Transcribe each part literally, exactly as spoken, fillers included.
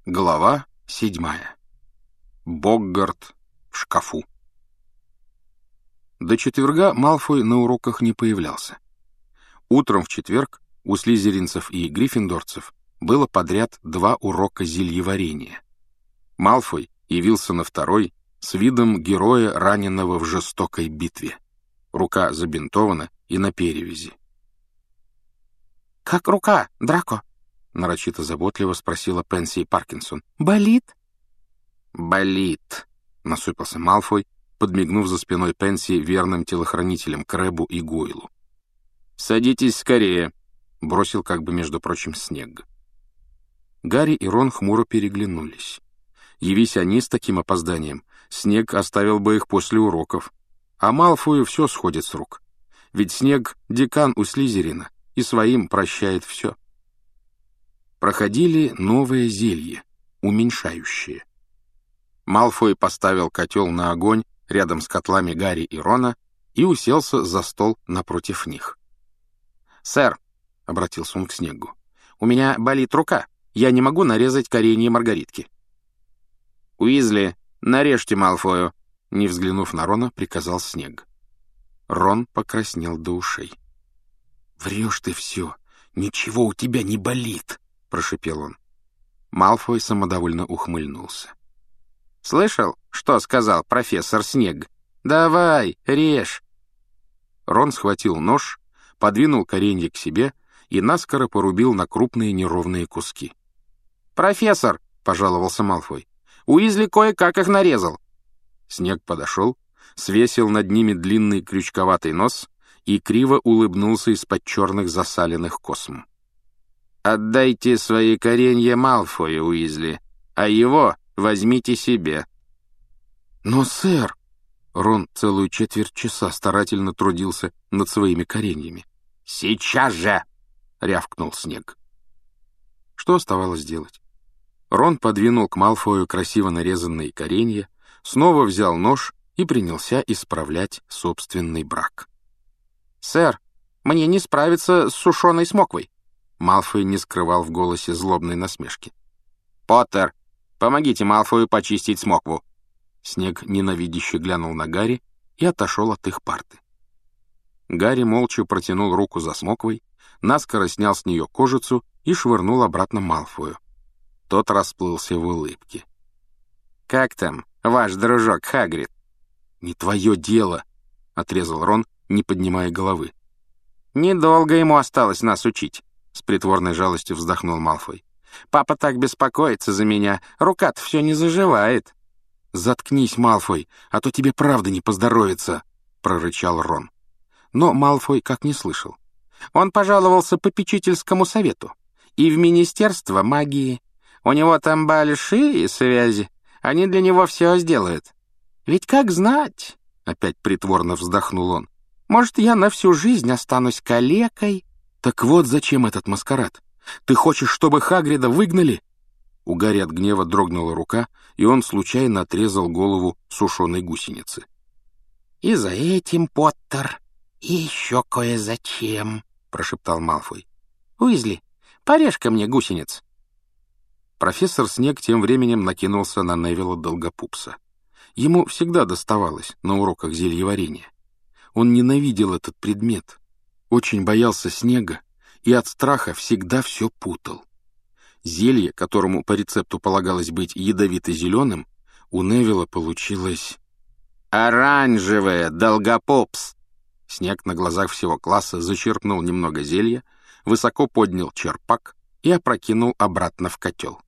Глава седьмая. Боггарт в шкафу. До четверга Малфой на уроках не появлялся. Утром в четверг у слизеринцев и гриффиндорцев было подряд два урока зельеварения. Малфой явился на второй с видом героя, раненого в жестокой битве. Рука забинтована и на перевязи. «Как рука, Драко?» — нарочито заботливо спросила Пенси Паркинсон. «Болит?» «Болит», — насупился Малфой, подмигнув за спиной Пенси верным телохранителям Крэбу и Гойлу. «Садитесь скорее», — бросил как бы, между прочим, Снегг. Гарри и Рон хмуро переглянулись. Явись они с таким опозданием, Снегг оставил бы их после уроков. А Малфою все сходит с рук. Ведь Снегг — декан у Слизерина, и своим прощает все. Проходили новое зелье, уменьшающее. Малфой поставил котел на огонь рядом с котлами Гарри и Рона и уселся за стол напротив них. «Сэр», — обратился он к Снеггу, — «у меня болит рука, я не могу нарезать коренья маргаритки». «Уизли, нарежьте Малфою», — не взглянув на Рона, приказал Снегг. Рон покраснел до ушей. «Врешь ты все, ничего у тебя не болит», — прошипел он. Малфой самодовольно ухмыльнулся. «Слышал, что сказал профессор Снегг? Давай, режь!» Рон схватил нож, подвинул коренья к себе и наскоро порубил на крупные неровные куски. «Профессор!» — пожаловался Малфой. «Уизли кое-как их нарезал!» Снегг подошел, свесил над ними длинный крючковатый нос и криво улыбнулся из-под черных засаленных косм. «Отдайте свои коренья Малфою, Уизли, а его возьмите себе». «Но, сэр...» Рон целую четверть часа старательно трудился над своими кореньями. «Сейчас же!» — рявкнул Снегг. Что оставалось делать? Рон подвинул к Малфою красиво нарезанные коренья, снова взял нож и принялся исправлять собственный брак. «Сэр, мне не справиться с сушеной смоквой!» Малфой не скрывал в голосе злобной насмешки. «Поттер, помогите Малфою почистить смокву!» Снегг ненавидяще глянул на Гарри и отошел от их парты. Гарри молча протянул руку за смоквой, наскоро снял с нее кожицу и швырнул обратно Малфою. Тот расплылся в улыбке. «Как там, ваш дружок Хагрид?» «Не твое дело», — отрезал Рон, не поднимая головы. «Недолго ему осталось нас учить», — с притворной жалостью вздохнул Малфой. «Папа так беспокоится за меня, рука-то все не заживает». «Заткнись, Малфой, а то тебе правда не поздоровится», — прорычал Рон. Но Малфой как не слышал. Он пожаловался попечительскому совету и в Министерство магии. У него там большие связи, они для него все сделают. Ведь как знать, — опять притворно вздохнул он, — может, я на всю жизнь останусь калекой? Так вот зачем этот маскарад? Ты хочешь, чтобы Хагрида выгнали? У Гарри от гнева дрогнула рука, и он случайно отрезал голову сушеной гусеницы. «И за этим, Поттер, и еще кое-зачем», — прошептал Малфой. «Уизли, порежь-ка мне гусениц». Профессор Снегг тем временем накинулся на Невилла Долгопупса. Ему всегда доставалось на уроках зельеварения. Он ненавидел этот предмет, очень боялся снега и от страха всегда все путал. Зелье, которому по рецепту полагалось быть ядовито-зеленым, у Невилла получилось... «Оранжевое, Долгопупс!» Снегг на глазах всего класса зачерпнул немного зелья, высоко поднял черпак и опрокинул обратно в котел.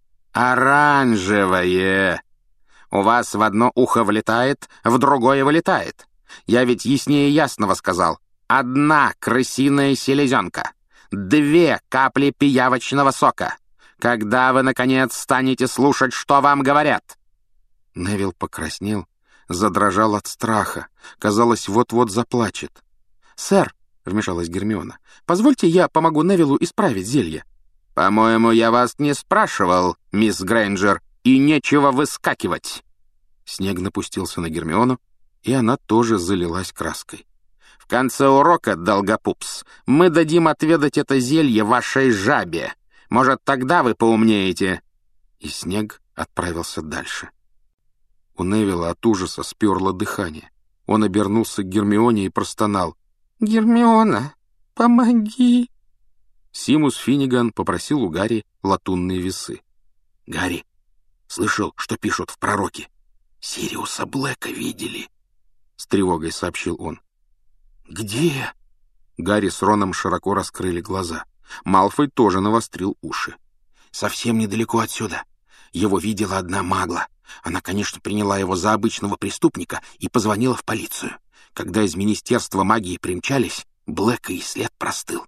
«Оранжевое! У вас в одно ухо влетает, в другое вылетает. Я ведь яснее ясного сказал. Одна крысиная селезенка, две капли пиявочного сока. Когда вы, наконец, станете слушать, что вам говорят?» Невилл покраснел, задрожал от страха. Казалось, вот-вот заплачет. «Сэр», — вмешалась Гермиона, — «позвольте я помогу Невиллу исправить зелье». «По-моему, я вас не спрашивал, мисс Грейнджер, и нечего выскакивать». Снегг напустился на Гермиону, и она тоже залилась краской. «В конце урока, Долгопупс, мы дадим отведать это зелье вашей жабе. Может, тогда вы поумнеете». И Снег отправился дальше. У Невилла от ужаса сперло дыхание. Он обернулся к Гермионе и простонал: «Гермиона, помоги!» Симус Финниган попросил у Гарри латунные весы. «Гарри, слышал, что пишут в пророке? Сириуса Блэка видели», — с тревогой сообщил он. «Где?» Гарри с Роном широко раскрыли глаза. Малфой тоже навострил уши. «Совсем недалеко отсюда. Его видела одна магла. Она, конечно, приняла его за обычного преступника и позвонила в полицию. Когда из Министерства магии примчались, Блэка и след простыл».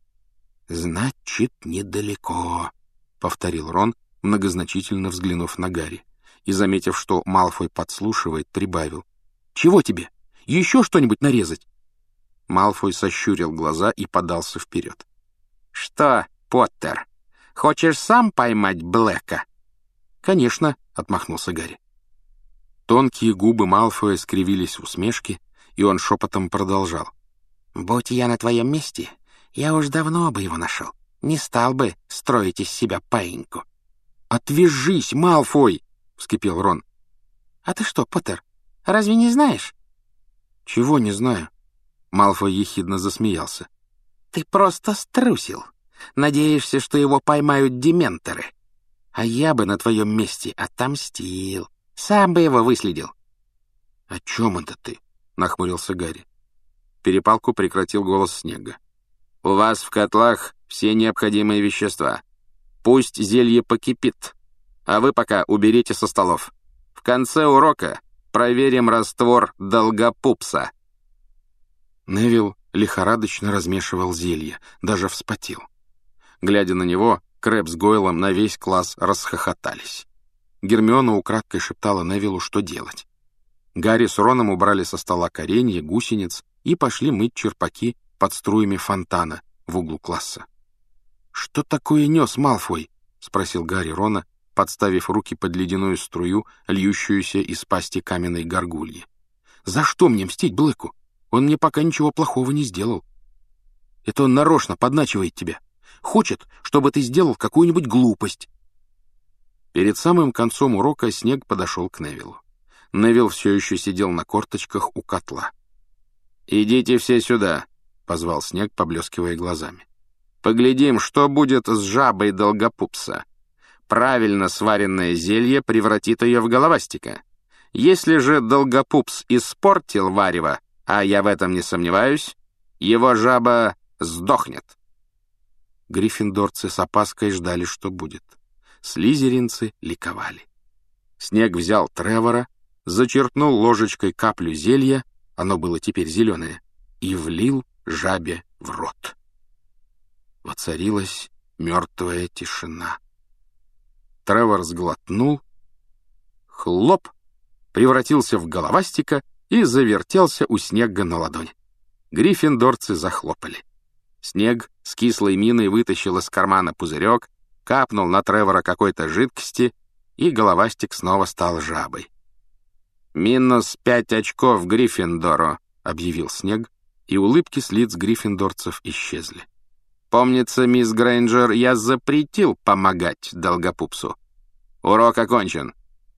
«Значит, недалеко», — повторил Рон, многозначительно взглянув на Гарри, и, заметив, что Малфой подслушивает, прибавил: «Чего тебе? Еще что-нибудь нарезать?» Малфой сощурил глаза и подался вперед. «Что, Поттер, хочешь сам поймать Блэка?» «Конечно», — отмахнулся Гарри. Тонкие губы Малфоя скривились в усмешке, и он шепотом продолжал: «Будь я на твоем месте, я уж давно бы его нашел. Не стал бы строить из себя паиньку». «Отвяжись, Малфой!» — вскипел Рон. «А ты что, Поттер, разве не знаешь?» «Чего не знаю?» Малфой ехидно засмеялся. «Ты просто струсил. Надеешься, что его поймают дементоры. А я бы на твоем месте отомстил. Сам бы его выследил». «О чем это ты?» — нахмурился Гарри. Перепалку прекратил голос Снега. «У вас в котлах все необходимые вещества. Пусть зелье покипит, а вы пока уберите со столов. В конце урока проверим раствор долгопупса». Невилл лихорадочно размешивал зелье, даже вспотел. Глядя на него, Крэб с Гойлом на весь класс расхохотались. Гермиона украдкой шептала Невиллу, что делать. Гарри с Роном убрали со стола коренья, гусениц и пошли мыть черпаки под струями фонтана в углу класса. «Что такое нес Малфой?» — спросил Гарри Рона, подставив руки под ледяную струю, льющуюся из пасти каменной горгульи. «За что мне мстить Блэку? Он мне пока ничего плохого не сделал. Это он нарочно подначивает тебя. Хочет, чтобы ты сделал какую-нибудь глупость». Перед самым концом урока Снег подошел к Невиллу. Невилл все еще сидел на корточках у котла. «Идите все сюда», — позвал Снег, поблескивая глазами. «Поглядим, что будет с жабой долгопупса. Правильно сваренное зелье превратит ее в головастика. Если же долгопупс испортил варево, а я в этом не сомневаюсь, его жаба сдохнет». Гриффиндорцы с опаской ждали, что будет. Слизеринцы ликовали. Снег взял Тревора, зачерпнул ложечкой каплю зелья, оно было теперь зеленое, и влил жабе в рот. Воцарилась мертвая тишина. Тревор сглотнул, хлоп, превратился в головастика и завертелся у Снега на ладони. Гриффиндорцы захлопали. Снег с кислой миной вытащил из кармана пузырек, капнул на Тревора какой-то жидкости, и головастик снова стал жабой. «Минус пять очков Гриффиндору», — объявил Снег, и улыбки с лиц гриффиндорцев исчезли. «Помнится, мисс Грейнджер, я запретил помогать долгопупсу. Урок окончен».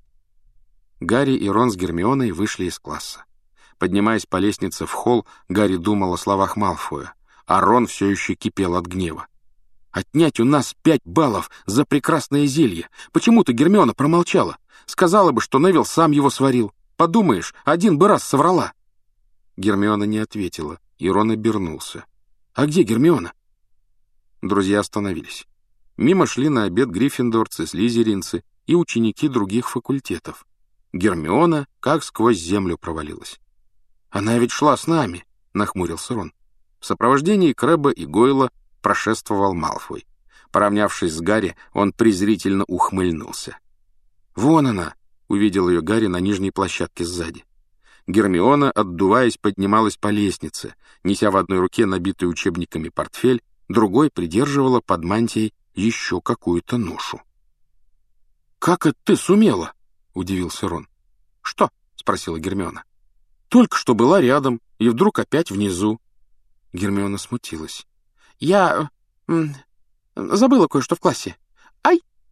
Гарри и Рон с Гермионой вышли из класса. Поднимаясь по лестнице в холл, Гарри думал о словах Малфоя, а Рон все еще кипел от гнева. «Отнять у нас пять баллов за прекрасное зелье. Почему-то Гермиона промолчала. Сказала бы, что Невилл сам его сварил. Подумаешь, один бы раз соврала». Гермиона не ответила, и Рон обернулся. «А где Гермиона?» Друзья остановились. Мимо шли на обед гриффиндорцы, слизеринцы и ученики других факультетов. Гермиона как сквозь землю провалилась. «Она ведь шла с нами», — нахмурился Рон. В сопровождении Крэба и Гойла прошествовал Малфой. Поравнявшись с Гарри, он презрительно ухмыльнулся. «Вон она!» — увидел ее Гарри на нижней площадке сзади. Гермиона, отдуваясь, поднималась по лестнице, неся в одной руке набитый учебниками портфель, другой придерживала под мантией еще какую-то ношу. «Как это ты сумела?» — удивился Рон. «Что?» — спросила Гермиона. «Только что была рядом, и вдруг опять внизу». Гермиона смутилась. «Я... М, забыла кое-что в классе. Ай!»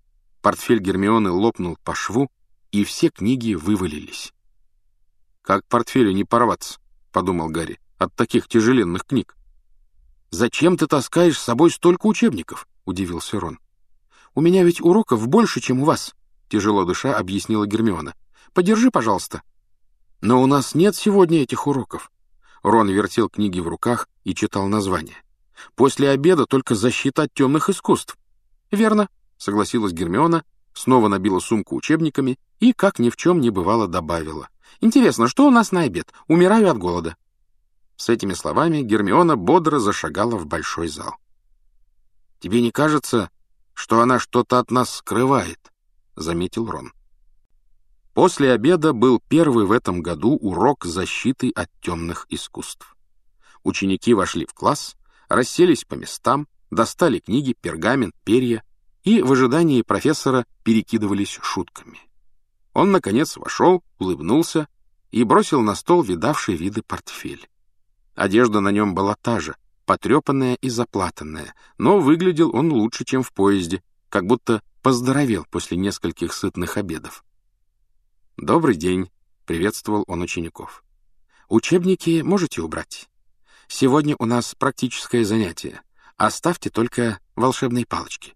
Портфель Гермионы лопнул по шву, и все книги вывалились. «Как портфелю не порваться?» — подумал Гарри, — «от таких тяжеленных книг». «Зачем ты таскаешь с собой столько учебников?» — удивился Рон. «У меня ведь уроков больше, чем у вас», — тяжело дыша объяснила Гермиона. «Подержи, пожалуйста». «Но у нас нет сегодня этих уроков». Рон вертел книги в руках и читал названия. «После обеда только защита от темных искусств». «Верно», — согласилась Гермиона, снова набила сумку учебниками и, как ни в чем не бывало, добавила. «Интересно, что у нас на обед? Умираю от голода». С этими словами Гермиона бодро зашагала в большой зал. «Тебе не кажется, что она что-то от нас скрывает?» — заметил Рон. После обеда был первый в этом году урок защиты от темных искусств. Ученики вошли в класс, расселись по местам, достали книги, пергамент, перья и в ожидании профессора перекидывались шутками. Он, наконец, вошел, улыбнулся и бросил на стол видавший виды портфель. Одежда на нем была та же, потрепанная и заплатанная, но выглядел он лучше, чем в поезде, как будто поздоровел после нескольких сытных обедов. «Добрый день», — приветствовал он учеников. «Учебники можете убрать? Сегодня у нас практическое занятие. Оставьте только волшебные палочки».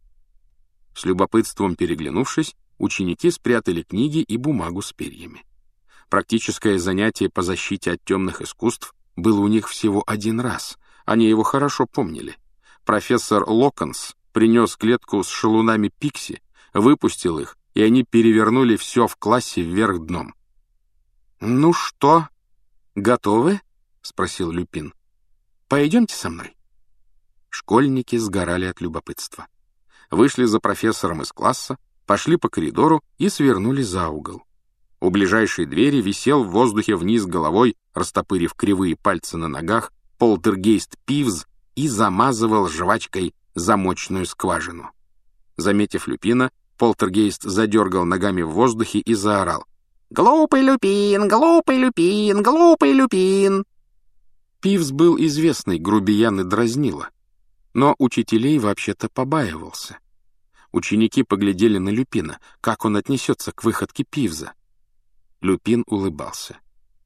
С любопытством переглянувшись, ученики спрятали книги и бумагу с перьями. Практическое занятие по защите от темных искусств было у них всего один раз. Они его хорошо помнили. Профессор Локонс принес клетку с шалунами Пикси, выпустил их, и они перевернули все в классе вверх дном. «Ну что, готовы?» — спросил Люпин. «Пойдемте со мной». Школьники сгорали от любопытства. Вышли за профессором из класса, пошли по коридору и свернули за угол. У ближайшей двери висел в воздухе вниз головой, растопырив кривые пальцы на ногах, полтергейст Пивз и замазывал жвачкой замочную скважину. Заметив Люпина, полтергейст задергал ногами в воздухе и заорал: «Глупый Люпин! Глупый Люпин! Глупый Люпин!» Пивз был известный грубиян и дразнила, но учителей вообще-то побаивался. Ученики поглядели на Люпина, как он отнесется к выходке Пивза. Люпин улыбался.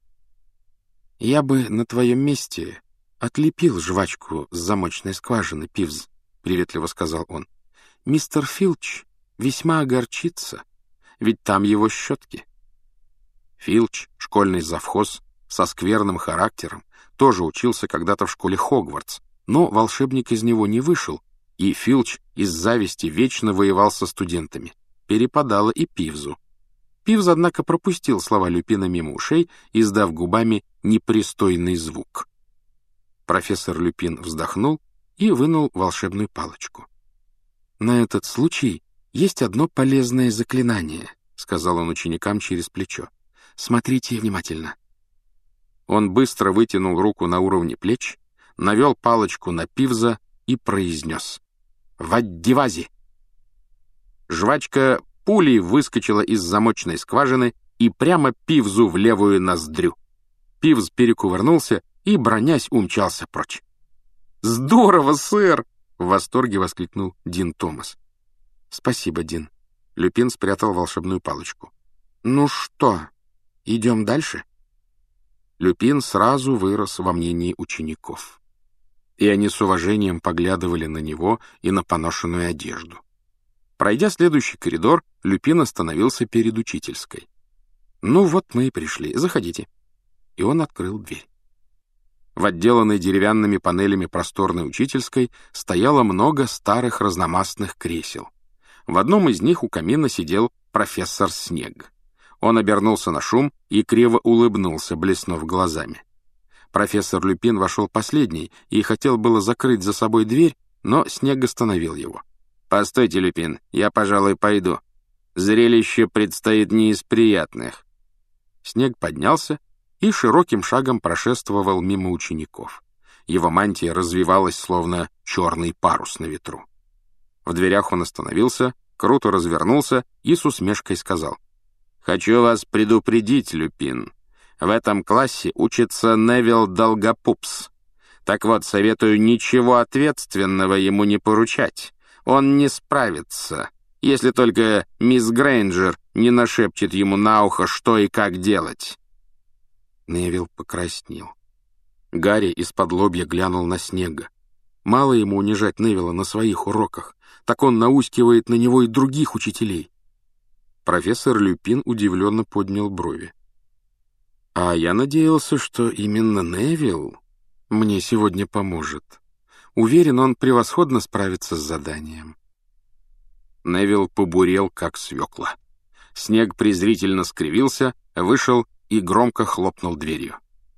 «Я бы на твоем месте отлепил жвачку с замочной скважины, Пивз», — приветливо сказал он. «Мистер Филч весьма огорчится, ведь там его щетки». Филч, школьный завхоз, со скверным характером, тоже учился когда-то в школе Хогвартс, но волшебник из него не вышел, и Филч из зависти вечно воевал со студентами. Перепадало и Пивзу. Пивз, однако, пропустил слова Люпина мимо ушей, издав губами непристойный звук. Профессор Люпин вздохнул и вынул волшебную палочку. «На этот случай есть одно полезное заклинание», — сказал он ученикам через плечо. «Смотрите внимательно». Он быстро вытянул руку на уровне плеч, навел палочку на Пивза и произнес: «Ваддивази!». Жвачка пулей выскочила из замочной скважины и прямо Пивзу в левую ноздрю. Пивз перекувырнулся и, бронясь, умчался прочь. «Здорово, сэр!» — в восторге воскликнул Дин Томас. «Спасибо, Дин». Люпин спрятал волшебную палочку. «Ну что, идем дальше?» Люпин сразу вырос во мнении учеников, и они с уважением поглядывали на него и на поношенную одежду. Пройдя следующий коридор, Люпин остановился перед учительской. «Ну вот мы и пришли. Заходите». И он открыл дверь. В отделанной деревянными панелями просторной учительской стояло много старых разномастных кресел. В одном из них у камина сидел профессор Снег. Он обернулся на шум и криво улыбнулся, блеснув глазами. Профессор Люпин вошел последний и хотел было закрыть за собой дверь, но Снег остановил его. «Постойте, Люпин, я, пожалуй, пойду. Зрелище предстоит не из приятных». Снег поднялся и широким шагом прошествовал мимо учеников. Его мантия развивалась, словно черный парус на ветру. В дверях он остановился, круто развернулся и с усмешкой сказал: «Хочу вас предупредить, Люпин. В этом классе учится Невилл Долгопупс. Так вот, советую ничего ответственного ему не поручать. Он не справится. если только мисс Грейнджер не нашепчет ему на ухо, что и как делать». Невилл покраснел. Гарри из-под лобья глянул на Снегга. Мало ему унижать Невилла на своих уроках, так он наускивает на него и других учителей. Профессор Люпин удивленно поднял брови. «А я надеялся, что именно Невилл мне сегодня поможет. Уверен, он превосходно справится с заданием». Невилл побурел, как свекла. Снегг презрительно скривился, вышел и громко хлопнул дверью.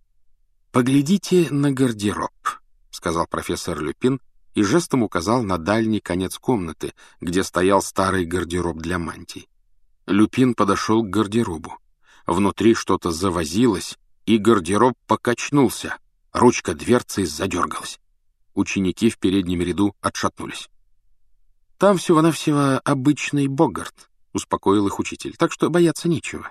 «Поглядите на гардероб», — сказал профессор Люпин и жестом указал на дальний конец комнаты, где стоял старый гардероб для мантий. Люпин подошел к гардеробу. Внутри что-то завозилось, и гардероб покачнулся. Ручка дверцы задергалась. Ученики в переднем ряду отшатнулись. «Там всего-навсего обычный Богарт», — успокоил их учитель, «так что бояться нечего».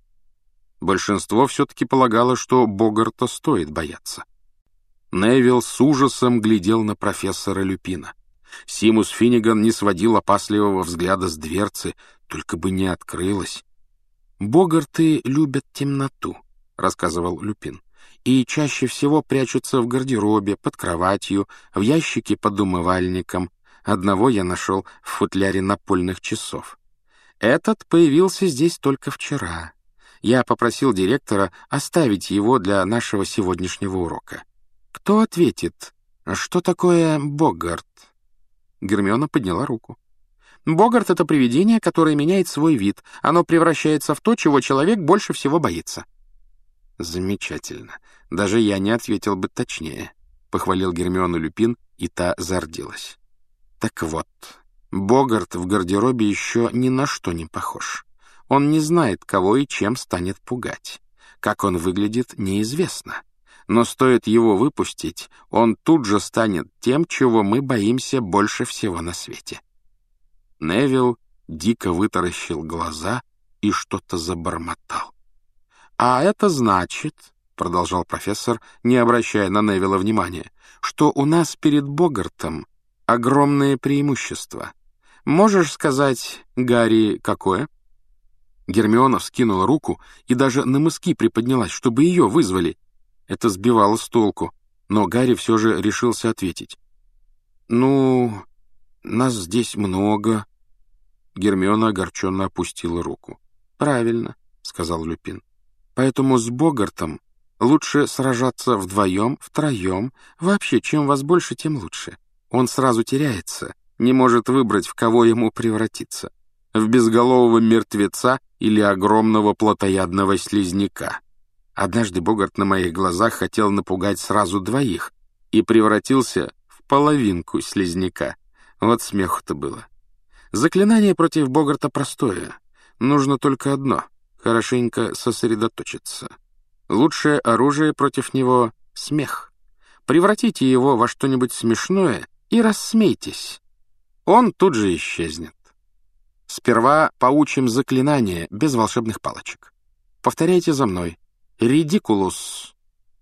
Большинство все-таки полагало, что Богарта стоит бояться. Невилл с ужасом глядел на профессора Люпина. Симус Финниган не сводил опасливого взгляда с дверцы, только бы не открылась. «Богарты любят темноту», — рассказывал Люпин, «и чаще всего прячутся в гардеробе, под кроватью, в ящике под умывальником. Одного я нашел в футляре напольных часов. Этот появился здесь только вчера. Я попросил директора оставить его для нашего сегодняшнего урока. Кто ответит, что такое Богарт?» Гермиона подняла руку. «Богарт — это привидение, которое меняет свой вид. Оно превращается в то, чего человек больше всего боится». «Замечательно. Даже я не ответил бы точнее», — похвалил Гермиону Люпин, и та зарделась. «Так вот, Богарт в гардеробе еще ни на что не похож. Он не знает, кого и чем станет пугать. Как он выглядит, неизвестно. Но стоит его выпустить, он тут же станет тем, чего мы боимся больше всего на свете». Невилл дико вытаращил глаза и что-то забормотал. «А это значит, — продолжал профессор, не обращая на Невилла внимания, — что у нас перед Богартом огромное преимущество. Можешь сказать, Гарри, какое?» Гермиона вскинула руку и даже на мыски приподнялась, чтобы ее вызвали. Это сбивало с толку, но Гарри все же решился ответить. «Ну, нас здесь много». Гермиона огорченно опустила руку. «Правильно», — сказал Люпин. «Поэтому с Богартом лучше сражаться вдвоем, втроем. Вообще, чем вас больше, тем лучше. Он сразу теряется, не может выбрать, в кого ему превратиться. В безголового мертвеца или огромного плотоядного слизняка. Однажды Богарт на моих глазах хотел напугать сразу двоих и превратился в половинку слизняка. Вот смеху-то было. Заклинание против Богарта простое. Нужно только одно — хорошенько сосредоточиться. Лучшее оружие против него — смех. Превратите его во что-нибудь смешное и рассмейтесь. Он тут же исчезнет. Сперва поучим заклинание без волшебных палочек. Повторяйте за мной. «Ридикулус!»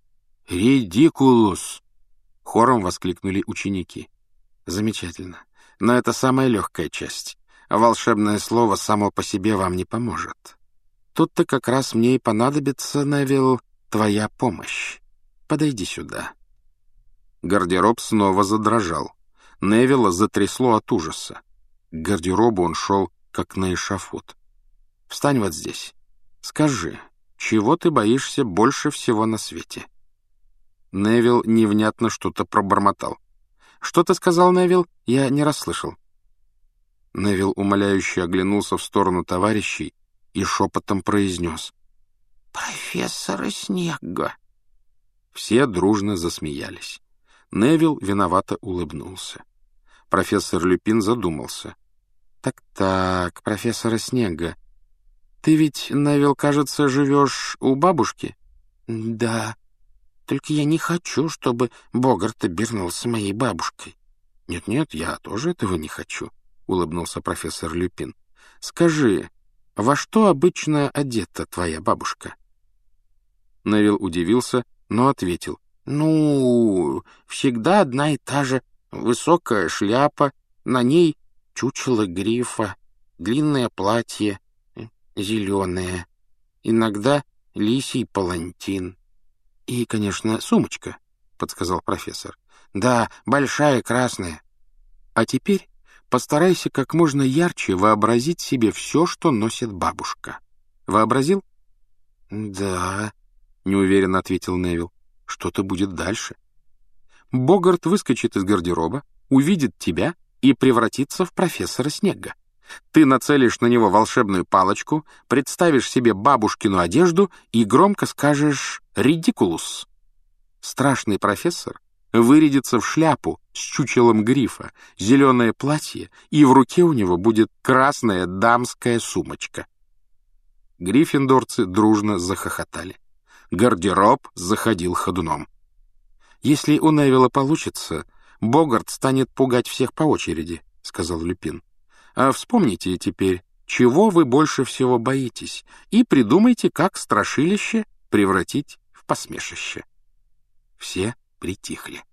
«Ридикулус!» — хором воскликнули ученики. «Замечательно. Но это самая легкая часть. Волшебное слово само по себе вам не поможет. Тут-то как раз мне и понадобится, Невилл, твоя помощь. Подойди сюда». Гардероб снова задрожал. Невилла затрясло от ужаса. К гардеробу он шел, как на эшафот. «Встань вот здесь. Скажи, чего ты боишься больше всего на свете?» Невилл невнятно что-то пробормотал. «Что ты сказал, Невилл? Я не расслышал». Невилл умоляюще оглянулся в сторону товарищей и шепотом произнес: «Профессора Снегга». Все дружно засмеялись. Невилл виновато улыбнулся. Профессор Люпин задумался. «Так-так, профессора Снегга. Ты ведь, Невилл, кажется, живешь у бабушки?» «Да. Только я не хочу, чтобы Богарт обернулся моей бабушкой». «Нет-нет, я тоже этого не хочу», — улыбнулся профессор Люпин. «Скажи, во что обычно одета твоя бабушка?» Невилл удивился, но ответил: «Ну, всегда одна и та же высокая шляпа, на ней чучело грифа. длинное платье, зеленое, иногда лисий палантин. И, конечно, сумочка, — подсказал профессор. Да, большая, красная. А теперь постарайся как можно ярче вообразить себе все, что носит бабушка. Вообразил? Да, — неуверенно ответил Невилл. Что-то будет дальше. Богарт выскочит из гардероба, увидит тебя и превратится в профессора Снегга. Ты нацелишь на него волшебную палочку, представишь себе бабушкину одежду и громко скажешь «Ридикулус». Страшный профессор вырядится в шляпу с чучелом грифа, зеленое платье, и в руке у него будет красная дамская сумочка. Гриффиндорцы дружно захохотали. Гардероб заходил ходуном. «Если у Невилла получится, Богарт станет пугать всех по очереди», — сказал Люпин. «А вспомните теперь, чего вы больше всего боитесь, и придумайте, как страшилище превратить в посмешище». Все притихли.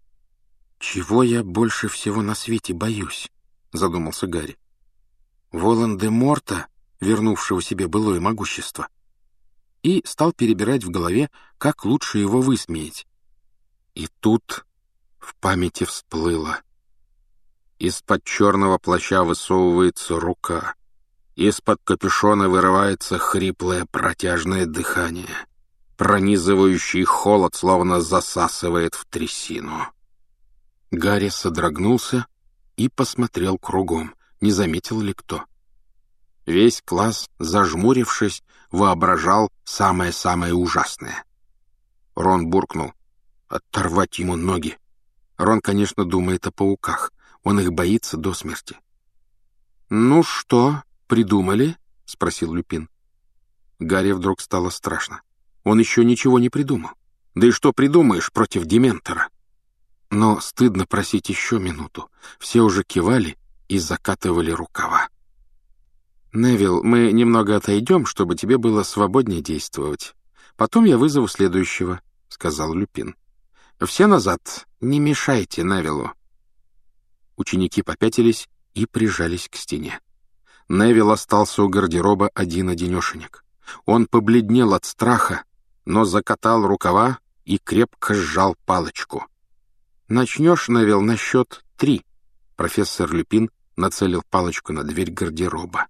«Чего я больше всего на свете боюсь?» — задумался Гарри. «Волан-де-Морта, вернувшего себе былое могущество». И стал перебирать в голове, как лучше его высмеять. И тут в памяти всплыло. Из-под черного плаща высовывается рука. Из-под капюшона вырывается хриплое протяжное дыхание. Пронизывающий холод словно засасывает в трясину. Гарри содрогнулся и посмотрел кругом, не заметил ли кто. Весь класс, зажмурившись, воображал самое-самое ужасное. Рон буркнул: «Оторвать ему ноги». Рон, конечно, думает о пауках. Он их боится до смерти. «Ну что, придумали?» — спросил Люпин. Гарри вдруг стало страшно. Он еще ничего не придумал. Да и что придумаешь против Дементора? Но стыдно просить еще минуту. Все уже кивали и закатывали рукава. «Невилл, мы немного отойдем, чтобы тебе было свободнее действовать. Потом я вызову следующего», — сказал Люпин. «Все назад, не мешайте Невиллу». Ученики попятились и прижались к стене. Невилл остался у гардероба один-одинешенек. Он побледнел от страха, но закатал рукава и крепко сжал палочку. «Начнешь, Невилл, на счет три», — профессор Люпин нацелил палочку на дверь гардероба.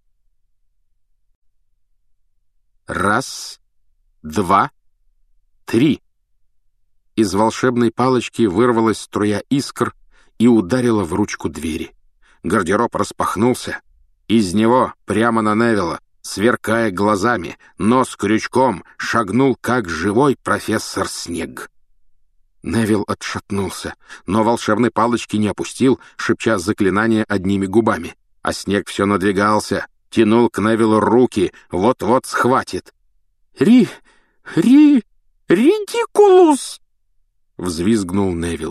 Раз, два, три. Из волшебной палочки вырвалась струя искр и ударила в ручку двери. Гардероб распахнулся. Из него прямо на Невилла, сверкая глазами, нос крючком, шагнул как живой профессор Снегг. Невилл отшатнулся, но волшебной палочки не опустил, шепча заклинание одними губами. А Снегг все надвигался, тянул к Невиллу руки, вот-вот схватит. «Ри... ри... ридикулус!» — взвизгнул Невилл.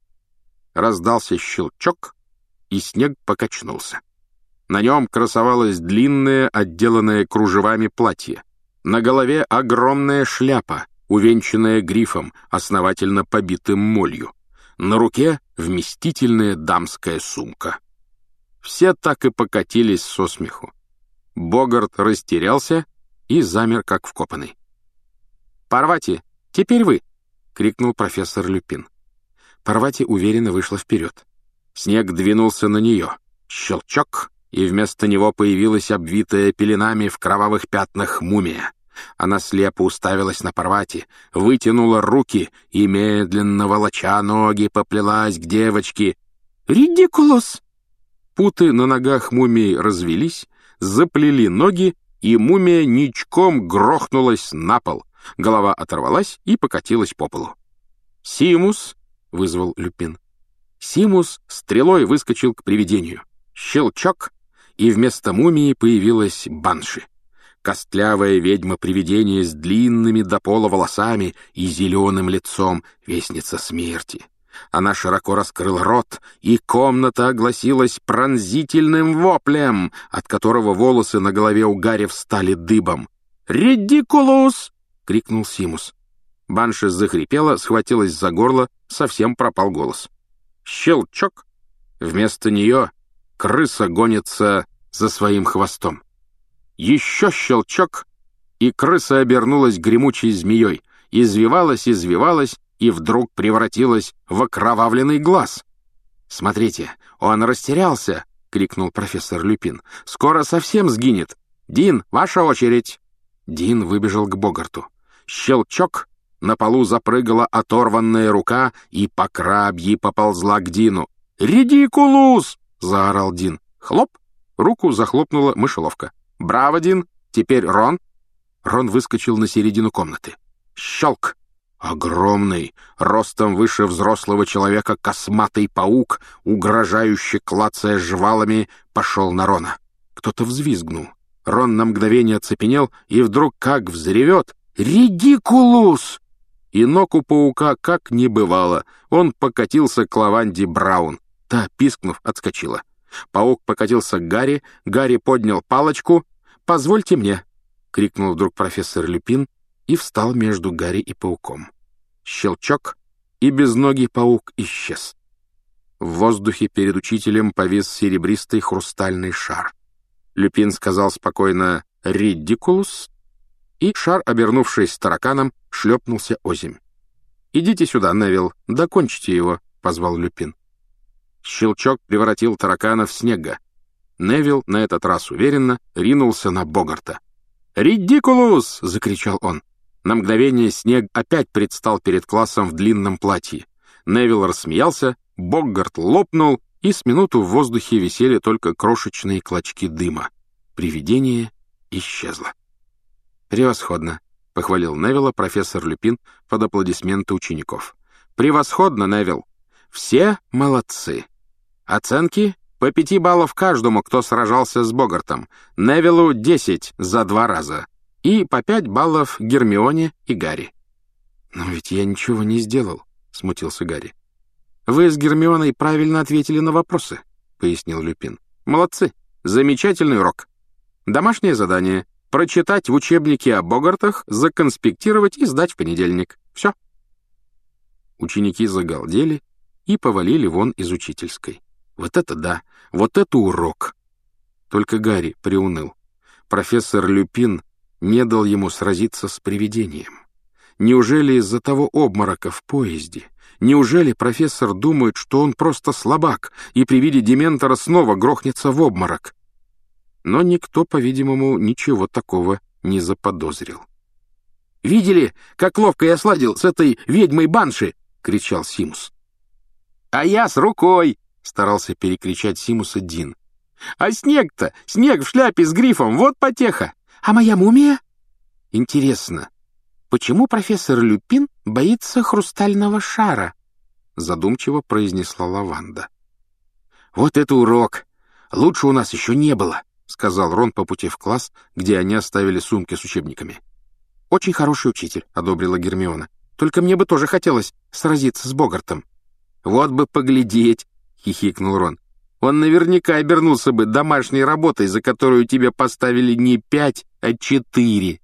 Раздался щелчок, и Снегг покачнулся. На нем красовалось длинное, отделанное кружевами платье. На голове огромная шляпа, увенчанная грифом, основательно побитым молью. На руке вместительная дамская сумка. Все так и покатились со смеху. Богарт растерялся и замер, как вкопанный. «Парвати, теперь вы!» — крикнул профессор Люпин. Парвати уверенно вышла вперед. Снегг двинулся на нее. Щелчок, и вместо него появилась обвитая пеленами в кровавых пятнах мумия. Она слепо уставилась на Парвати, вытянула руки и, медленно волоча ноги, поплелась к девочке. «Ридикулус!» Путы на ногах мумии развелись, заплели ноги, и мумия ничком грохнулась на пол. Голова оторвалась и покатилась по полу. «Симус!» — вызвал Люпин. Симус стрелой выскочил к привидению. Щелчок, и вместо мумии появилась Банши. Костлявая ведьма-привидение с длинными до пола волосами и зеленым лицом, вестница смерти. Она широко раскрыла рот, и комната огласилась пронзительным воплем, от которого волосы на голове у Гарри встали дыбом. «Ридикулус!» — крикнул Симус. Банши захрипела, схватилась за горло, совсем пропал голос. Щелчок! Вместо нее крыса гонится за своим хвостом. Еще щелчок, и крыса обернулась гремучей змеей, извивалась, извивалась и вдруг превратилась в окровавленный глаз. «Смотрите, он растерялся!» — крикнул профессор Люпин. «Скоро совсем сгинет! Дин, ваша очередь!» Дин выбежал к Богарту. Щелчок! На полу запрыгала оторванная рука и по крабьи поползла к Дину. «Редикулус!» — заорал Дин. Хлоп! Руку захлопнула мышеловка. «Браво, Дин! Теперь Рон!» Рон выскочил на середину комнаты. Щелк! Огромный, ростом выше взрослого человека, косматый паук, угрожающе клацая жвалами, пошел на Рона. Кто-то взвизгнул. Рон на мгновение оцепенел и вдруг как взревет: «Редикулус!» И ног у паука как не бывало. Он покатился к Лаванде Браун. Та, пискнув, отскочила. Паук покатился к Гарри. Гарри поднял палочку. «Позвольте мне!» — крикнул вдруг профессор Люпин и встал между Гарри и пауком. Щелчок, и безногий паук исчез. В воздухе перед учителем повис серебристый хрустальный шар. Люпин сказал спокойно «Редикулус», и шар, обернувшись тараканом, шлепнулся озимь. «Идите сюда, Невилл, докончите его», — позвал Люпин. Щелчок превратил таракана в снега. Невилл на этот раз уверенно ринулся на Богарта. «Редикулус!» — закричал он. На мгновение снег опять предстал перед классом в длинном платье. Невилл рассмеялся, Богарт лопнул, и с минуту в воздухе висели только крошечные клочки дыма. Привидение исчезло. «Превосходно!» — похвалил Невилла профессор Люпин под аплодисменты учеников. «Превосходно, Невилл! Все молодцы! Оценки по пяти баллов каждому, кто сражался с Богартом. Невиллу десять за два раза. И по пять баллов Гермионе и Гарри». «Но ведь я ничего не сделал», — смутился Гарри. «Вы с Гермионой правильно ответили на вопросы», — пояснил Люпин. «Молодцы! Замечательный урок. Домашнее задание — прочитать в учебнике о Богартах, законспектировать и сдать в понедельник. Все». Ученики загалдели и повалили вон из учительской. Вот это да! Вот это урок! Только Гарри приуныл. Профессор Люпин не дал ему сразиться с привидением. Неужели из-за того обморока в поезде? Неужели профессор думает, что он просто слабак и при виде дементора снова грохнется в обморок? Но никто, по-видимому, ничего такого не заподозрил. «Видели, как ловко я сладил с этой ведьмой Банши?» — кричал Симус. «А я с рукой!» — старался перекричать Симуса Дин. «А снег-то, снег в шляпе с грифом, вот потеха! А моя мумия?» «Интересно, почему профессор Люпин боится хрустального шара?» — задумчиво произнесла Лаванда. «Вот это урок! Лучше у нас еще не было!» — сказал Рон по пути в класс, где они оставили сумки с учебниками. «Очень хороший учитель», — одобрила Гермиона. «Только мне бы тоже хотелось сразиться с Богартом». «Вот бы поглядеть!» — хихикнул Рон. «Он наверняка обернулся бы домашней работой, за которую тебе поставили не пять, а четыре».